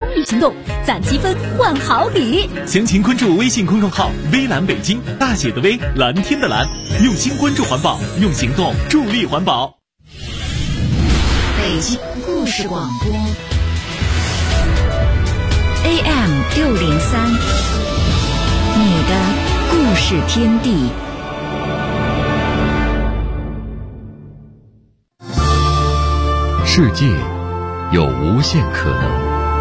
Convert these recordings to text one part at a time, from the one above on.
日行动，攒积分换好礼。 详情关注微信公众号微蓝北京，大写的微，蓝天的蓝，用心关注环保，用行动助力环保。 北京故事广播 AM603，你的故事天地。 世界有无限可能，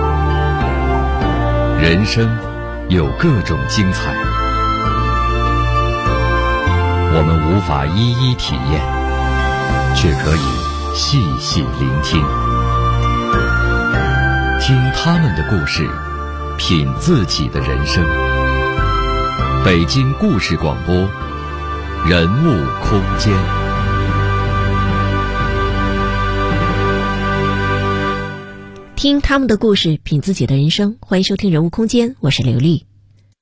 人生有各种精彩，我们无法一一体验，却可以细细聆听，听他们的故事，品自己的人生。北京故事广播，人物空间。 听他们的故事，品自己的人生。欢迎收听人物空间，我是刘丽。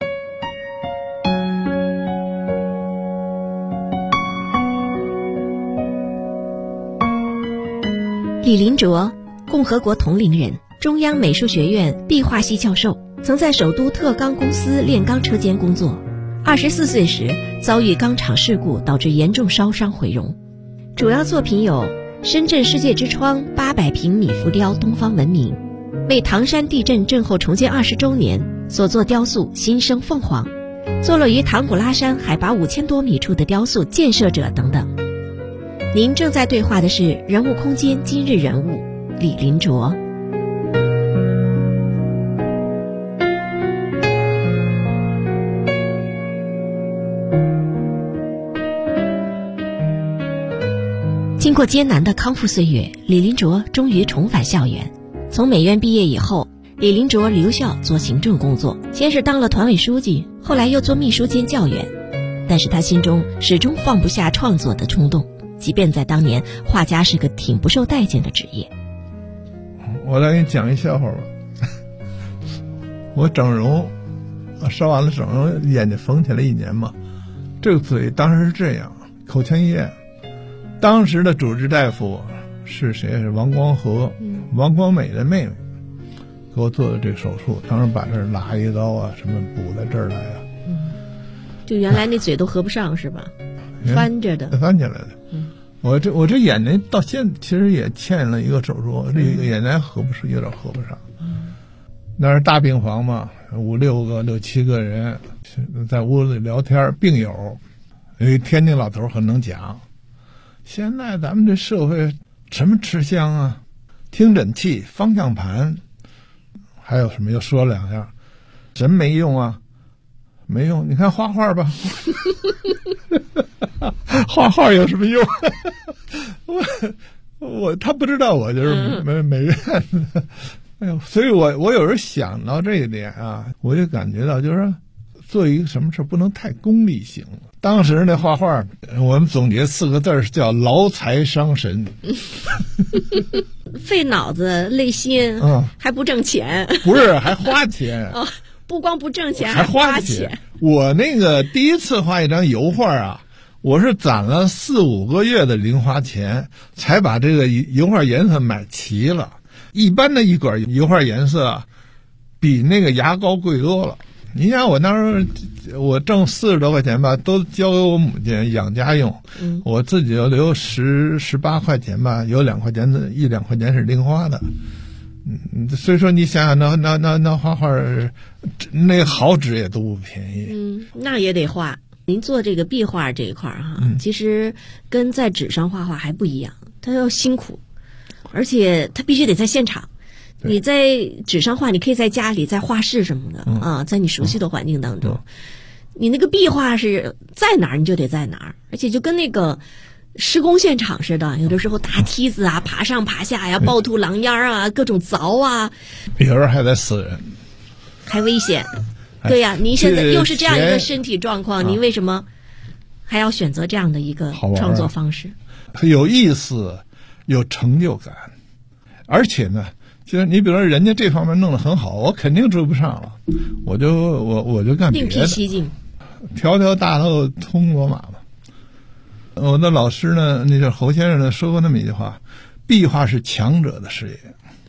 李林卓，共和国铜陵人，中央美术学院壁画系教授，曾在首都特钢公司炼钢车间工作。24岁时遭遇钢厂事故，导致严重烧伤毁容。主要作品有深圳世界之窗800平米浮雕东方文明，为唐山地震震后重建20周年所作雕塑新生凤凰，坐落于唐古拉山海拔5000多米处的雕塑建设者等等。您正在对话的是人物空间今日人物李林卓。经过艰难的康复岁月，李林卓终于重返校园。从美院毕业以后，李林卓留校做行政工作，先是当了团委书记，后来又做秘书兼教员。但是他心中始终放不下创作的冲动，即便在当年，画家是个挺不受待见的职业。 我来给你讲一笑话吧。我整容，烧完了整容，眼睛缝起来1年嘛。这个嘴当时是这样，口腔医院。当时的主治大夫是谁？是王光和，王光美的妹妹，给我做的这个手术。当时把这儿拉一刀啊，什么补在这儿来啊。 就原来那嘴都合不上是吧？翻着的， 翻起来的。我这眼睛到现在其实也欠了一个手术，这个眼睛有点合不上。那是大病房嘛，5、6个、6、7个人在屋里聊天，病友。有一天津老头很能讲。现在咱们这社会什么吃香啊？听诊器、方向盘，还有什么？又说了2样，真没用啊，没用。你看画画吧，画画有什么用？他不知道我就是美院的。哎呦，所以我有时候想到这一点啊，我就感觉到就是说做一个什么事不能太功利性了。当时那画画，我们总结4个字叫劳财伤神。 费脑子累心，还不挣钱。 不是，还花钱。 不光不挣钱， 还花钱。我那个第一次画一张油画啊，我是攒了4、5个月的零花钱，才把这个油画颜色买齐了。一般的一管油画颜色比那个牙膏贵多了。你想我那时候我挣40多块钱吧，都交给我母亲养家用，我自己要留18块钱吧，有1、2块钱是零花的。所以说你想想那画画那好纸也都不便宜。 那也得画。您做这个壁画这一块哈，其实跟在纸上画画还不一样，它要辛苦，而且它必须得在现场。你在纸上画，你可以在家里，在画室什么的啊，在你熟悉的环境当中。你那个壁画是在哪儿你就得在哪儿，而且就跟那个施工现场似的，有的时候搭梯子啊，爬上爬下呀，暴吐狼烟啊，各种凿啊， 有时候还得死人， 还危险。对呀，您现在又是这样一个身体状况，您为什么还要选择这样的一个创作方式？ 有意思，有成就感，而且呢，就是你比如说人家这方面弄得很好，我肯定追不上了，我就干别的， 另辟蹊径， 条条大路通罗马嘛。我的老师呢，那叫侯先生呢，说过那么一句话：壁画是强者的事业，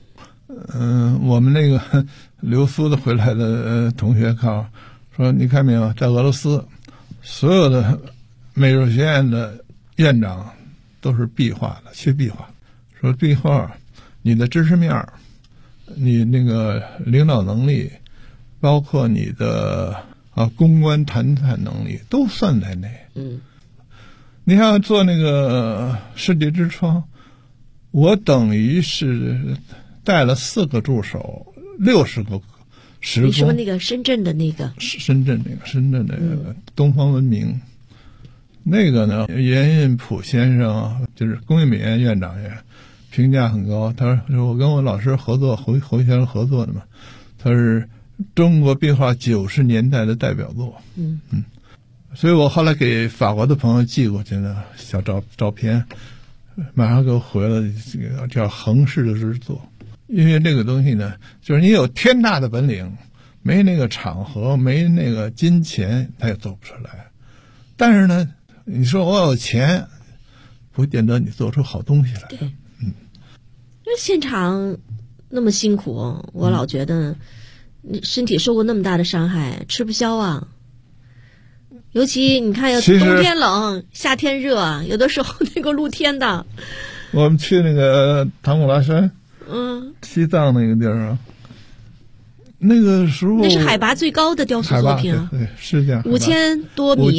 我们那个留苏的回来的同学告诉说，你看没有，在俄罗斯所有的美术学院的院长都是壁画的，学壁画。说壁画，你的知识面，你那个领导能力，包括你的公关谈判能力都算在内。你看做那个世界之窗，我等于是带了4个助手，60个施工。 你说那个深圳的那个？ 深圳那个东方文明，那个呢，严运普先生就是工艺美院院长也评价很高。他说我跟我老师合作，侯先生合作的嘛，他是中国壁画90年代的代表作。所以我后来给法国的朋友寄过去的小照片，马上给我回了这个叫横式的之作。因为这个东西呢，就是你有天大的本领，没那个场合，没那个金钱，他也做不出来。但是呢，你说我有钱，不见得你做出好东西来。 对，因为现场那么辛苦，我老觉得你身体受过那么大的伤害，吃不消啊。尤其你看，冬天冷，夏天热，有的时候那个露天的。 我们去那个唐古拉山，西藏那个地儿啊，那个时候那是海拔最高的雕塑作品啊， 对，是这样 ，5000多米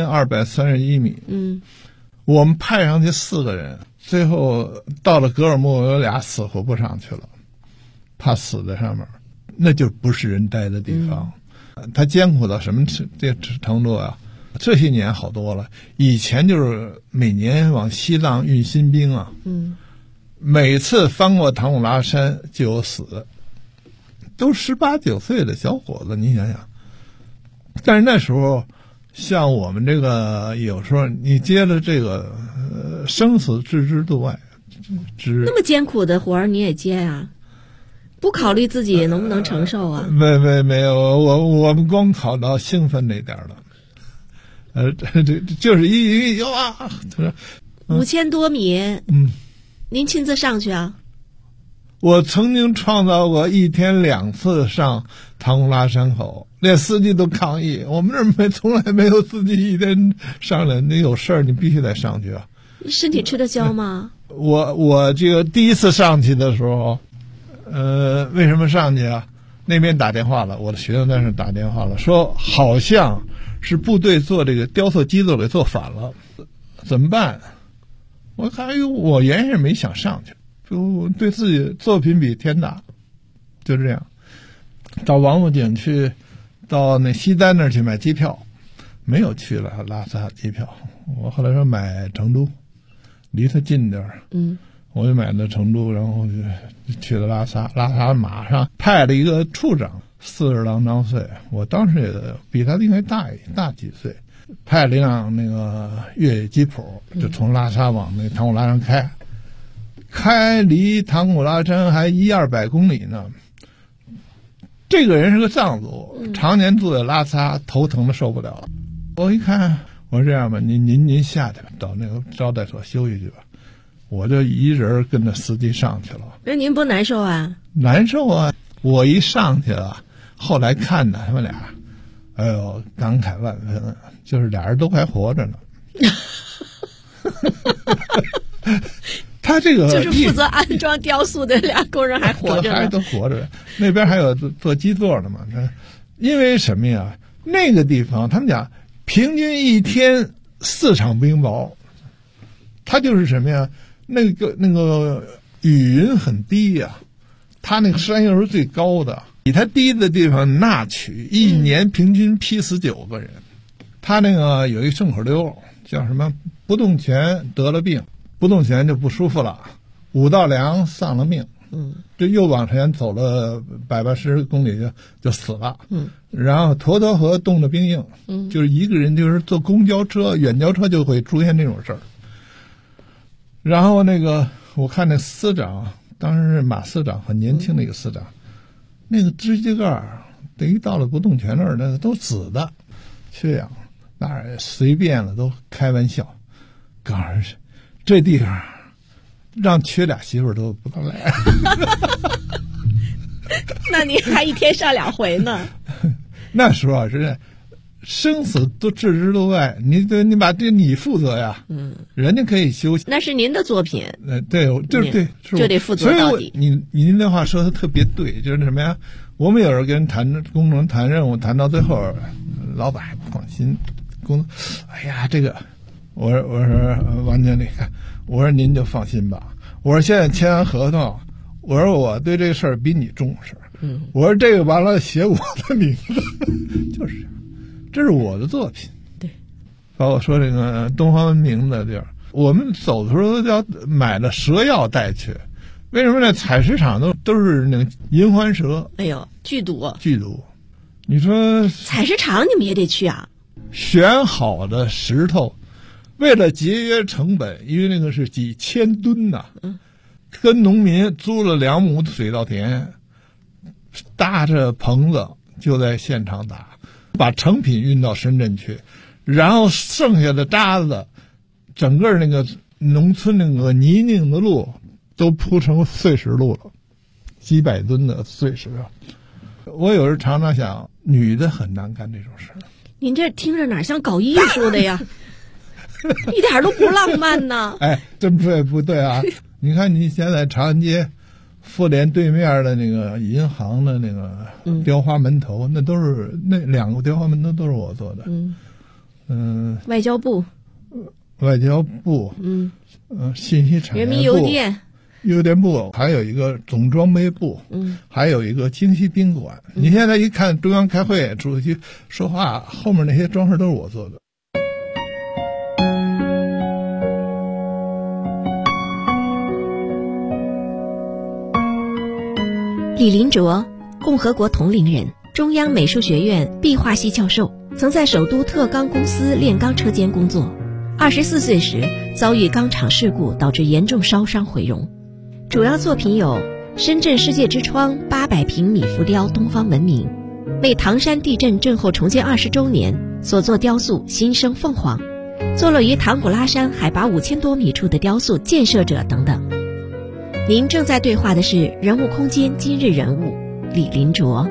，5231米。我们派上去4个人，最后到了格尔木，有俩死活不上去了，怕死在上面，那就不是人待的地方。它艰苦到什么这程度啊？这些年好多了，以前就是每年往西藏运新兵啊，每次翻过唐古拉山就有死，都18、19岁的小伙子，你想想。但是那时候，像我们这个，有时候你接了这个生死置之度外，那么艰苦的活儿你也接啊？不考虑自己能不能承受啊？ 没有，我们光考到兴奋那点了。这就是他说 5000多米，您亲自上去啊？ 我曾经创造过1天2次上唐古拉山口，连司机都抗议，我们这儿从来没有司机1天上来，你有事儿你必须得上去啊。 身体吃得消吗？ 我这个第一次上去的时候。为什么上去啊？那边打电话了，我的学生在那打电话了，说好像是部队做这个雕塑基座给做反了，怎么办？我看，我原先没想上去，就对自己作品比天大，就这样。到王府井去，到那西单那儿去买机票，没有去了拉萨机票。我后来说买成都，离他近点儿。我就买了成都，然后就去了拉萨。拉萨马上派了一个处长，40郎当岁，我当时也比他应该大几岁，派了一辆那个越野吉普，就从拉萨往那唐古拉山开离唐古拉山还100-200公里呢。这个人是个藏族，常年住在拉萨，头疼的受不了了。我一看，我说这样吧，您下去吧，到那个招待所休息去吧。我就一人跟着司机上去了。 那您不难受啊？ 难受啊！我一上去了，后来看他们俩，哎呦，感慨万分，就是俩人都还活着呢。他这个就是负责安装雕塑的俩工人还活着呢， 还都活着。那边还有做基座的嘛？因为什么呀？那个地方他们讲，平均1天4场冰雹，它就是什么呀？那个雨云很低呀，它那个山又是最高的，比它低的地方那取1年平均劈死9个人。他那个有一顺口溜叫什么？不动拳得了病，不动拳就不舒服了，5道梁丧了命。这又往前走了180公里就死了。然后沱河河冻得冰硬。就是一个人就是坐公交车、远交车就会出现这种事儿。然后那个我看那司长，当时是马司长，很年轻的一个司长，那个指甲盖等于到了不动拳那儿，那都紫的，缺氧，那随便了都开玩笑，告诉这地方让娶俩媳妇都不能来。 那你还一天上2回呢？ 那时候啊，是生死都置之度外，你把这你负责呀，人家可以休息。 那是您的作品， 对，就是对， 就得负责到底。 所以您那话说的特别对，就是什么呀？我们有时候跟人谈工程、谈任务，谈到最后，老板还不放心，哎呀，这个，我说王经理，我说您就放心吧，我说现在签完合同，我说我对这个事儿比你重视，我说这个完了写我的名字，就是这是我的作品。 对， 包括说这个东方文明的地儿，我们走的时候要买了蛇药带去。为什么呢？采石场都是那个银环蛇， 哎呦，剧毒。 你说采石场你们也得去啊？ 选好的石头，为了节约成本，因为那个是几千吨呐，跟农民租了2亩的水稻田，搭着棚子就在现场打，把成品运到深圳去，然后剩下的渣子，整个那个农村那个泥泞的路都铺成碎石路了，几百吨的碎石啊！我有时常常想，女的很难干这种事。 您这听着哪像搞艺术的呀？一点都不浪漫呢。 哎，这么说也不对啊！你看你现在长安街妇联对面的那个银行的那个雕花门头，那都是那2个雕花门头都是我做的。 外交部， 信息产业部， 人民邮电部，还有一个总装备部，还有一个京西宾馆。你现在一看中央开会主席说话，后面那些装饰都是我做的。 李林卓，共和国同龄人，中央美术学院壁画系教授，曾在首都特钢公司炼钢车间工作。24岁时遭遇钢厂事故，导致严重烧伤毁容。主要作品有深圳世界之窗800平米浮雕《东方文明》，为唐山地震震后重建20周年所作雕塑《新生凤凰》，坐落于唐古拉山海拔5000多米处的雕塑《建设者》等等。您正在对话的是人物空间今日人物李林卓。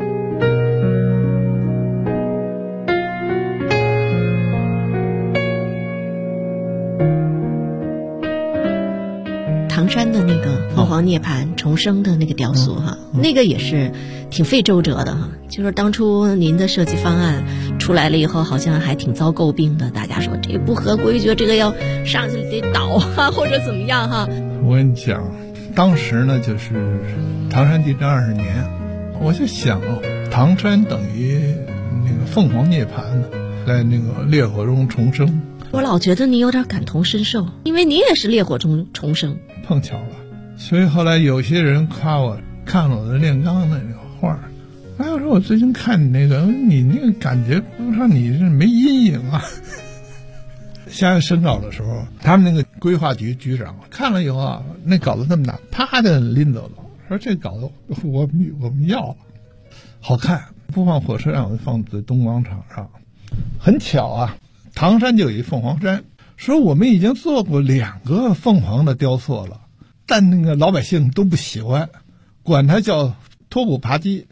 唐山的那个凤凰涅槃重生的那个雕塑哈，那个也是挺费周折的哈。就是当初您的设计方案出来了以后，好像还挺遭诟病的，大家说这不合规矩，这个要上去得倒啊，或者怎么样哈。 我跟你讲，当时呢就是唐山地震20年，我就想唐山等于那个凤凰涅槃呢，在那个烈火中重生。 我老觉得你有点感同身受，因为你也是烈火中重生。 碰巧了，所以后来有些人夸我看了我的炼钢的那个画，哎，我说我最近看你那个，你那个感觉不上你是没阴影啊。下审稿的时候，他们那个规划局局长看了以后啊，那稿子这么大，啪就拎走了，说这稿子我们要了，好看，不放火车上，我就放在东广场上。很巧啊，唐山就有一凤凰山。说我们已经做过2个凤凰的雕塑了，但那个老百姓都不喜欢，管它叫脱骨扒鸡。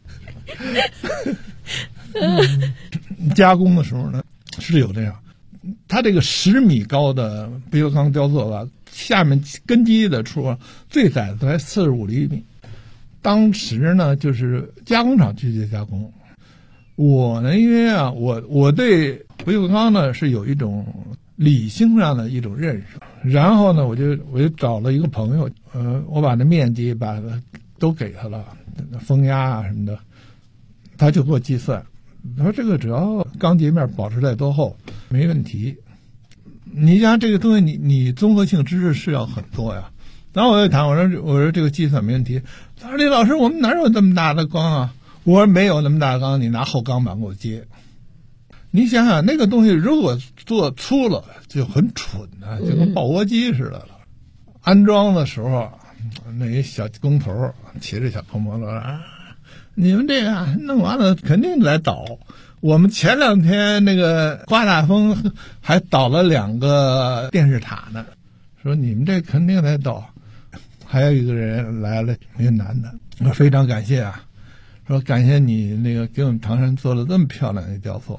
加工的时候呢是有这样，它这个10米高的不锈钢雕塑吧，下面根基的处最窄的才45厘米。当时呢就是加工厂去加工，我呢因为啊我对不锈钢呢是有一种理性上的一种认识，然后呢，我就找了一个朋友，我把那面积把它都给他了，风压啊什么的，他就给我计算，他说这个只要钢截面保持在多厚没问题。你像这个东西，你综合性知识是要很多呀。然后我就谈，我说这个计算没问题。他说李老师，我们哪有这么大的钢啊？我说没有那么大的钢，你拿厚钢板给我接。你想想那个东西如果做粗了就很蠢啊，就跟爆窝机似的了。安装的时候，那一小工头骑着小破摩托啊，你们这个弄完了肯定来倒。我们前2天那个刮大风还倒了2个电视塔呢，说你们这肯定来倒。还有一个人来了，一个男的， 我非常感谢啊，说感谢你那个给我们唐山做了这么漂亮的雕塑。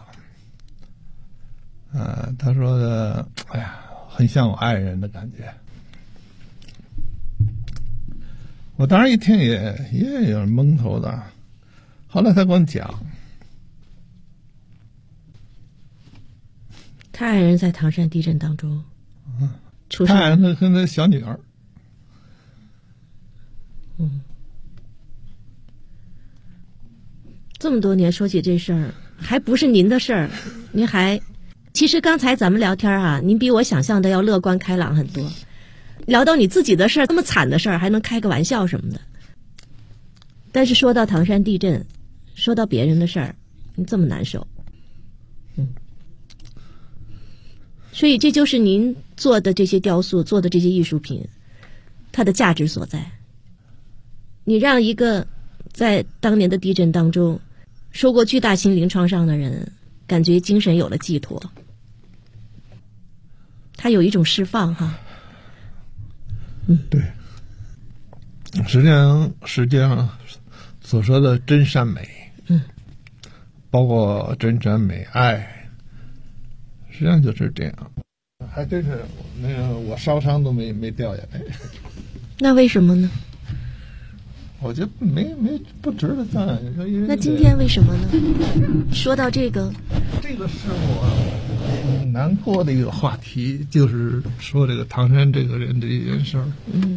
他说的，哎呀，很像我爱人的感觉。我当时一听也有点懵头的，后来他跟我讲， 他爱人在唐山地震当中出他生， 爱人跟他小女儿。 这么多年说起这事儿，还不是您的事儿，您还，其实刚才咱们聊天啊，您比我想象的要乐观开朗很多。聊到你自己的事儿，这么惨的事儿，还能开个玩笑什么的。但是说到唐山地震，说到别人的事儿，你这么难受。所以这就是您做的这些雕塑，做的这些艺术品，它的价值所在。你让一个在当年的地震当中受过巨大心灵创伤的人，感觉精神有了寄托，他有一种释放哈。 对，实际上所说的真善美，包括真善美爱，实际上就是这样。还真是那个我烧伤都没掉下来。 那为什么呢？ 我觉得不值得赞。 那今天为什么呢？说到这个是我很难过的一个话题，就是说这个唐山这个人这一件事儿。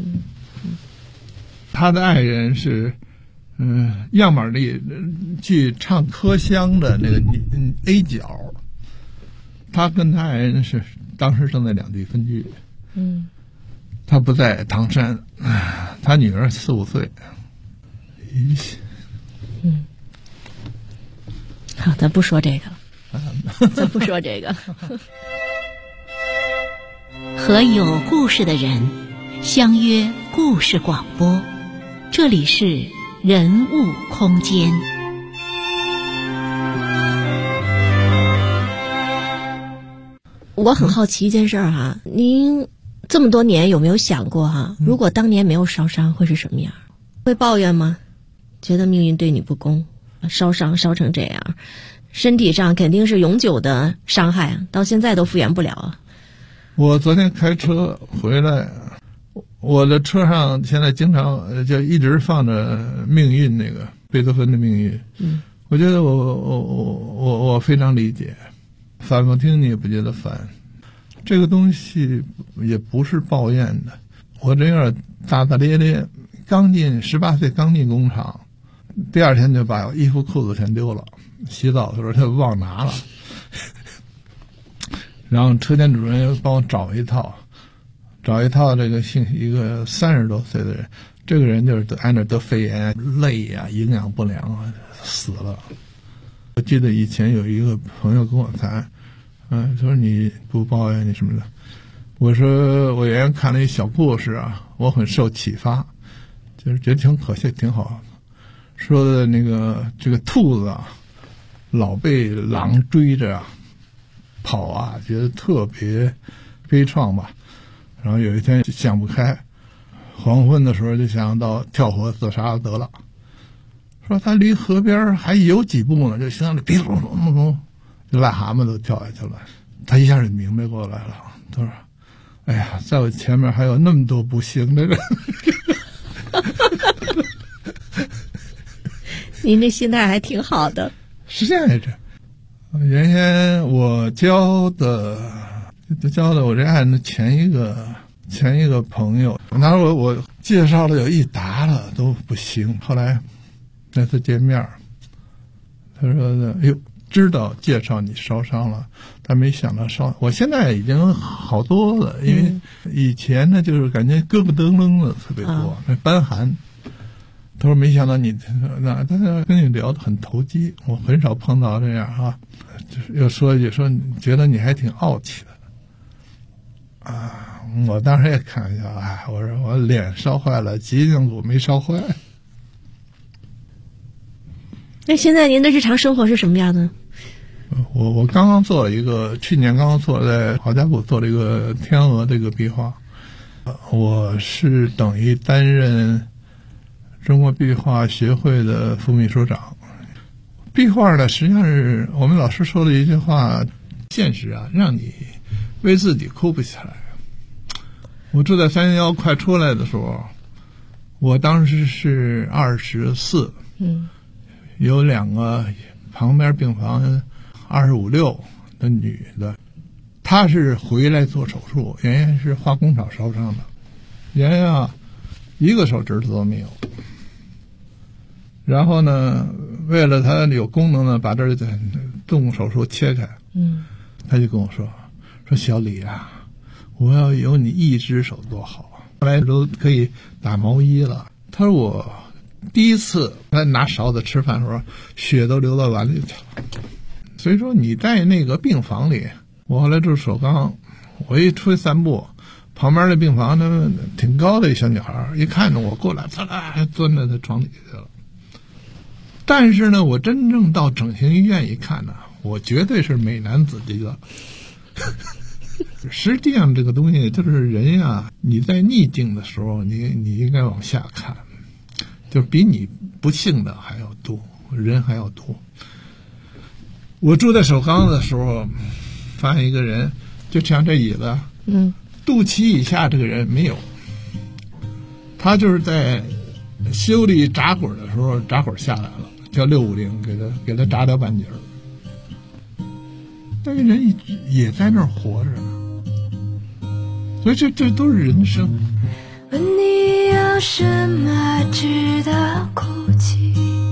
他的爱人是样板里去唱科厢的那个A 角，他跟他爱人是当时正在两地分居。他不在唐山，他女儿4、5岁。 好，咱不说这个了，咱不说这个。 和有故事的人相约故事广播，这里是人物空间。 我很好奇一件事儿哈，您这么多年有没有想过哈，如果当年没有烧伤会是什么样？会抱怨吗？觉得命运对你不公，烧伤烧成这样，身体上肯定是永久的伤害啊，到现在都复原不了啊。 我昨天开车回来，我的车上现在经常就一直放着命运那个贝多芬的命运。我觉得我非常理解，反复听你也不觉得烦，这个东西也不是抱怨的。我这样大大咧咧，18岁刚进工厂，第二天就把衣服裤子全丢了，洗澡的时候就忘拿了。然后车间主任又帮我找一套这个一个30多岁的人，这个人就是得肺炎，累呀，营养不良啊，死了。我记得以前有一个朋友跟我谈，说你不抱怨你什么的，我说我原来看了一小故事啊，我很受启发，就是觉得挺可惜，挺好。说的那个这个兔子啊，老被狼追着跑啊，觉得特别悲怆吧。然后有一天就想不开，黄昏的时候就想到跳河自杀得了。说他离河边还有几步呢，就想里哔噜噜噜，就癞蛤蟆都跳下去了。他一下就明白过来了，他说：“哎呀，在我前面还有那么多不幸的人。” 您这心态还挺好的。 是这样来着。原先我教的我这案的前一个朋友，那时候我介绍了有一沓了都不行。后来那次见面，他说：“哎呦，知道介绍你烧伤了，但没想到烧。我现在已经好多了，因为以前呢就是感觉胳膊噔楞的特别多，那瘢寒。”他说：“没想到你那，但是跟你聊得很投机，我很少碰到这样啊。”就是又说一句说，觉得你还挺傲气的啊。我当时也开玩笑，我说我脸烧坏了，脊梁骨没烧坏。 那现在您的日常生活是什么样的？ 我刚刚做了一个，去年刚刚在好家堡做了一个天鹅这个壁画，我是等于担任中国壁画学会的副秘书长。壁画呢，实际上是我们老师说的一句话：现实啊，让你为自己哭不起来。我住在311快出来的时候，我当时是24，有2个旁边病房25、26的女的，她是回来做手术，原先是化工厂烧伤的，人啊一个手指头都没有。然后呢，为了她有功能呢，把这动手术切开。她就跟我说小李啊，我要有你一只手多好，后来都可以打毛衣了。他说我第一次拿勺子吃饭的时候，血都流到碗里去了。所以说你在那个病房里，我后来住首钢，我一出去散步，旁边的病房那挺高的一小女孩，一看着我过来，啪啦钻在她床底下了。但是呢，我真正到整形医院一看呢，我绝对是美男子级的。实际上这个东西就是人呀，你在逆境的时候，你应该往下看，就比你不幸的还要多，人还要多。我住在首钢的时候，发现一个人，就像这椅子，肚脐以下这个人没有，他就是在修理闸轨的时候，闸轨下来了，叫650，给他扎掉半截儿。但是人也在那儿活着呢，所以这都是人生。 问你要什么值得哭泣？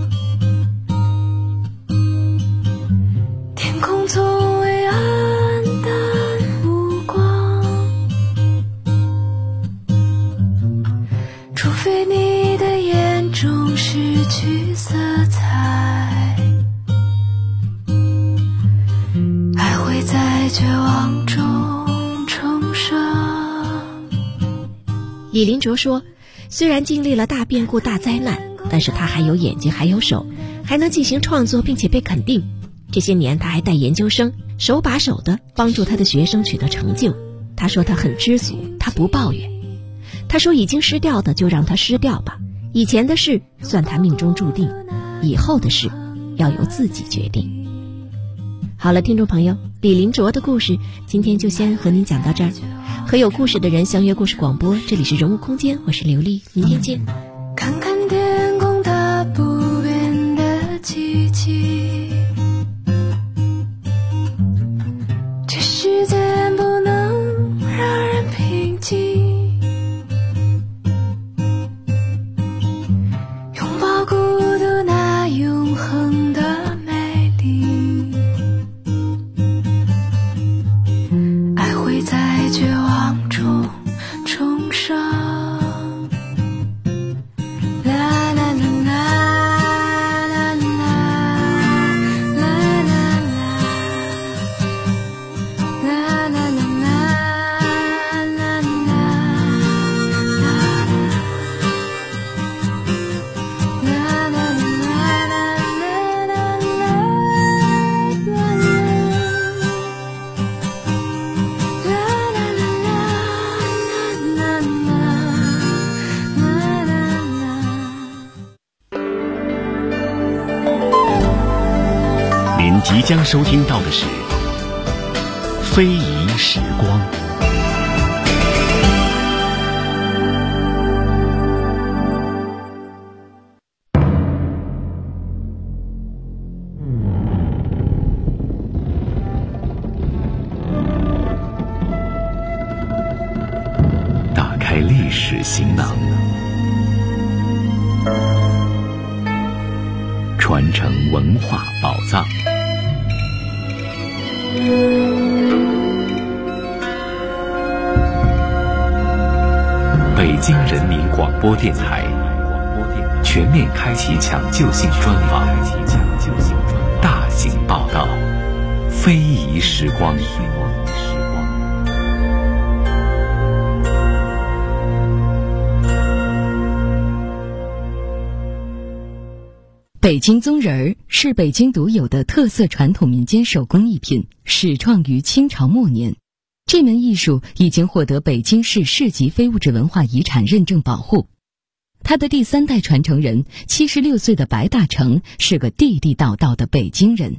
天空从未黯淡无光，除非你的眼中失去色彩，还会在绝望中重生。 李林卓说，虽然经历了大变故、大灾难，但是他还有眼睛，还有手，还能进行创作，并且被肯定。这些年他还带研究生，手把手地帮助他的学生取得成就。他说他很知足，他不抱怨。他说已经失掉的就让它失掉吧，以前的事算他命中注定，以后的事要由自己决定。好了，听众朋友，李林卓的故事今天就先和您讲到这儿。和有故事的人相约故事广播，这里是人物空间，我是刘丽，明天见。 看看天空它不变的奇迹，这世界不能让人平静，拥抱孤独那永恒的美丽，爱会在绝望中重生。 您即将收听到的是《非遗时光》。打开历史行囊，传承文化宝藏。北京人民广播电台全面开启抢救性专访，大型报道，非遗时光。 北京宗人儿是北京独有的特色传统民间手工艺品，始创于清朝末年。这门艺术已经获得北京市市级非物质文化遗产认证保护。 他的第3代传承人76岁的白大成是个地地道道的北京人。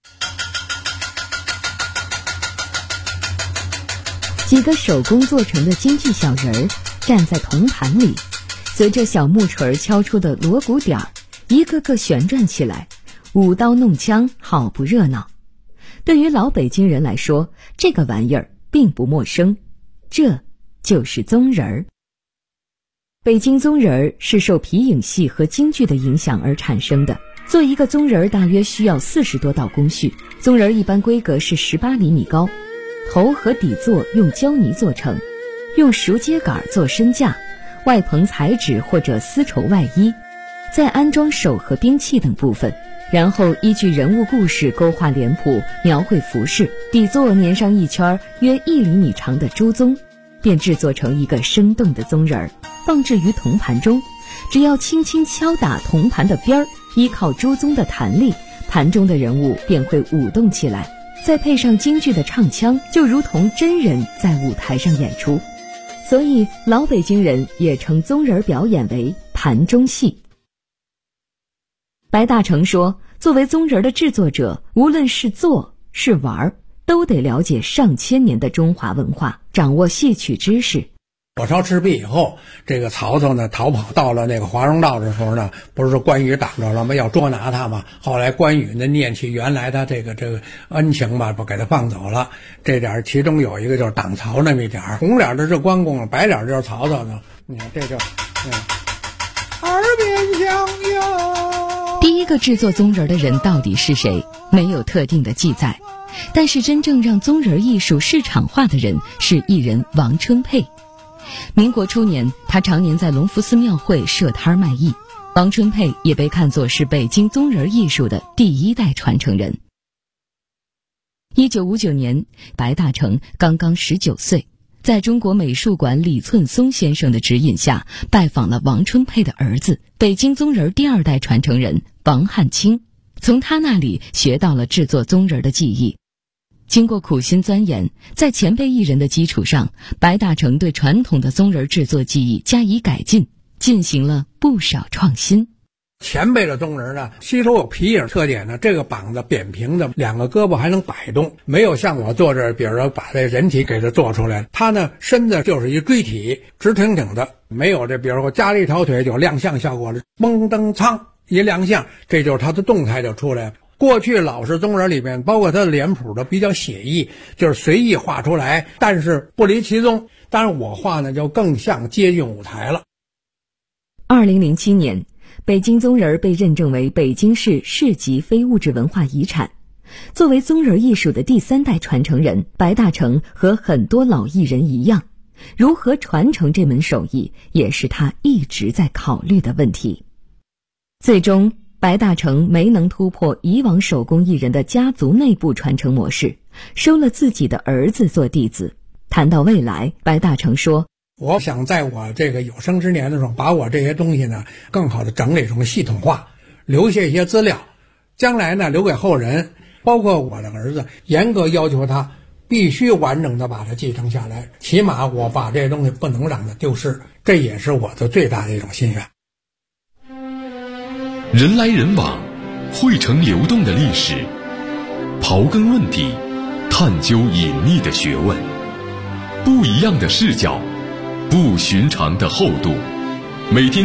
几个手工做成的京剧小人儿站在铜盘里，随着小木锤敲出的锣鼓点儿，一个个旋转起来，舞刀弄枪，好不热闹。对于老北京人来说，这个玩意儿并不陌生，这就是宗人儿。北京宗人儿是受皮影戏和京剧的影响而产生的。做一个宗人儿大约需要40多道工序，宗人儿一般规格是18厘米高，头和底座用胶泥做成，用熟秸秆做身架，外棚彩纸或者丝绸外衣，再安装手和兵器等部分，然后依据人物故事勾画脸谱，描绘服饰，底座粘上一圈约1厘米长的朱宗，便制作成一个生动的宗人儿，放置于铜盘中。只要轻轻敲打铜盘的边儿，依靠朱宗的弹力，盘中的人物便会舞动起来，再配上京剧的唱腔，就如同真人在舞台上演出。所以老北京人也称宗人表演为盘中戏。白大成说，作为宗人的制作者，无论是做是玩，都得了解上千年的中华文化，掌握戏曲知识。 火烧赤壁以后，这个曹操呢逃跑到了那个华容道的时候呢，不是关羽挡着了吗？要捉拿他嘛。后来关羽呢念起原来的这个恩情吧，不给他放走了。这点其中有一个就是挡曹那么一点，红脸的是关公，白脸就是曹操呢。你看这就耳边响哟。 第一个制作宗人的人到底是谁？没有特定的记载，但是真正让宗人艺术市场化的人是艺人王春佩。民国初年，他常年在隆福寺庙会设摊卖艺。王春佩也被看作是北京宗人艺术的第1代传承人。1959年，白大成刚刚19岁，在中国美术馆李寸松先生的指引下，拜访了王春佩的儿子，北京宗人第2代传承人王汉卿，从他那里学到了制作宗人的技艺。经过苦心钻研，在前辈艺人的基础上，白大成对传统的宗人制作技艺加以改进，进行了不少创新。 前辈的宗人呢，吸收有皮影特点呢，这个膀子扁平的，2个胳膊还能摆动，没有像我做这，比如说把这人体给它做出来，他呢身子就是一锥体，直挺挺的，没有这，比如说加了一条腿有亮相效果了，嘣噔苍一亮相，这就是他的动态就出来了。过去老式宗人里面，包括他的脸谱的比较写意，就是随意画出来，但是不离其宗。当然我画呢就更像接近舞台了。 2007年，北京宗人被认证为北京市市级非物质文化遗产。作为宗人艺术的第3代传承人，白大成和很多老艺人一样，如何传承这门手艺，也是他一直在考虑的问题。最终白大成没能突破以往手工艺人的家族内部传承模式，收了自己的儿子做弟子。谈到未来，白大成说， 我想在我这个有生之年的时候，把我这些东西呢更好的整理成系统化，留下一些资料，将来呢留给后人，包括我的儿子，严格要求他必须完整的把它继承下来，起码我把这些东西不能让它丢失，这也是我的最大的一种心愿。 人来人往，汇成流动的历史，刨根问底，探究隐秘的学问，不一样的视角，不寻常的厚度。每天